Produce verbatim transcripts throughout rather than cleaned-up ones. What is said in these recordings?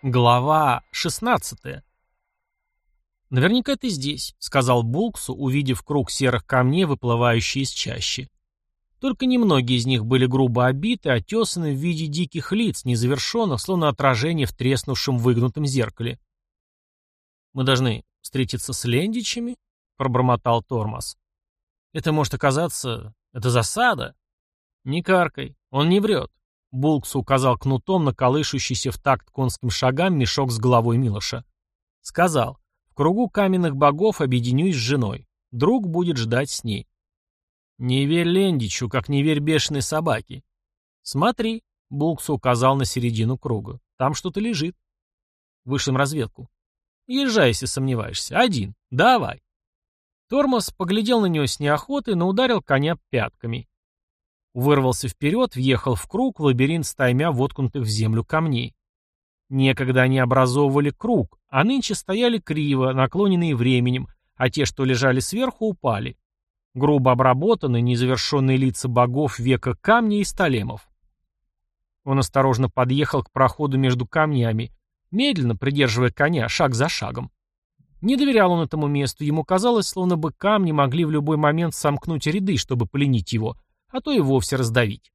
Глава шестнадцатая. «Наверняка ты здесь», — сказал Булксу, увидев круг серых камней, выплывающий из чащи. Только немногие из них были грубо обиты, отесаны в виде диких лиц, незавершенных, словно отражение в треснувшем выгнутом зеркале. «Мы должны встретиться с лендичами?» — пробормотал Тормоз. «Это может оказаться... Это засада?» «Не каркай, он не врет». Булкс указал кнутом на колышущийся в такт конским шагам мешок с головой Милоша. Сказал: «В кругу каменных богов объединюсь с женой. Друг будет ждать с ней». «Не верь Лендичу, как не верь бешеной собаке». «Смотри», — Булкс указал на середину круга. «Там что-то лежит». «Вышлем разведку». «Езжай, если сомневаешься. Один. Давай». Тормоз поглядел на него с неохотой, но ударил коня пятками. Вырвался вперед, въехал в круг, в лабиринт стаймя воткнутых в землю камней. Некогда они образовывали круг, а нынче стояли криво, наклоненные временем, а те, что лежали сверху, упали. Грубо обработанные, незавершенные лица богов века камня и столемов. Он осторожно подъехал к проходу между камнями, медленно придерживая коня, шаг за шагом. Не доверял он этому месту, ему казалось, словно бы камни могли в любой момент сомкнуть ряды, чтобы пленить его, а то и вовсе раздавить.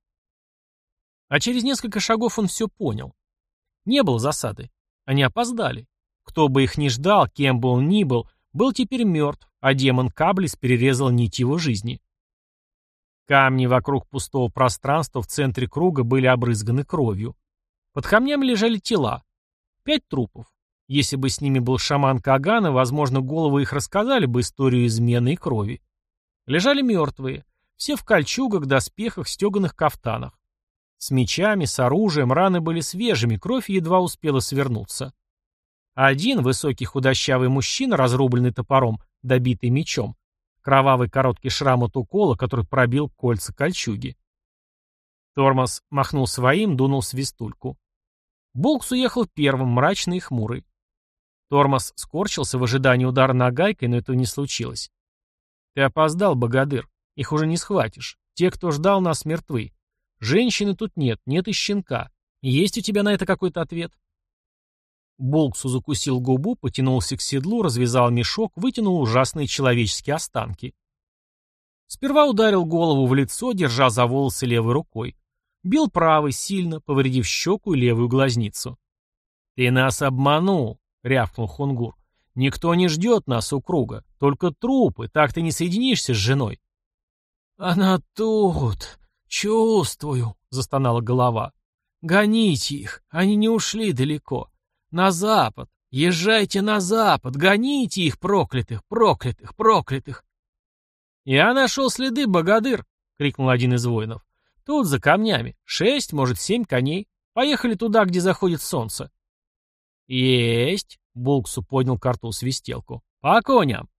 А через несколько шагов он все понял. Не было засады. Они опоздали. Кто бы их ни ждал, кем бы он ни был, был теперь мертв, а демон Каблис перерезал нить его жизни. Камни вокруг пустого пространства в центре круга были обрызганы кровью. Под камнями лежали тела. Пять трупов. Если бы с ними был шаман Кагана, возможно, головы их рассказали бы историю измены и крови. Лежали мертвые. Все в кольчугах, доспехах, стеганых кафтанах. С мечами, с оружием, раны были свежими, кровь едва успела свернуться. Один, высокий худощавый мужчина, разрубленный топором, добитый мечом. Кровавый короткий шрам от укола, который пробил кольца кольчуги. Тормоз махнул своим, дунул свистульку. Булкс уехал первым, мрачный и хмурый. Тормоз скорчился в ожидании удара нагайкой, но этого не случилось. «Ты опоздал, богатырь. Их уже не схватишь. Те, кто ждал нас, мертвы. Женщины тут нет, нет и щенка. Есть у тебя на это какой-то ответ?» Булксу закусил губу, потянулся к седлу, развязал мешок, вытянул ужасные человеческие останки. Сперва ударил голову в лицо, держа за волосы левой рукой. Бил правой сильно, повредив щеку и левую глазницу. «Ты нас обманул», — рявкнул Хунгур. «Никто не ждет нас у круга. Только трупы. Так ты не соединишься с женой». «Она тут. Чувствую», — застонала голова. «Гоните их. Они не ушли далеко. На запад. Езжайте на запад. Гоните их, проклятых, проклятых, проклятых». «Я нашел следы, богатырь», — крикнул один из воинов. «Тут, за камнями. Шесть, может, семь коней. Поехали туда, где заходит солнце». «Есть», — Булксу поднял к рту свистелку. «По коням».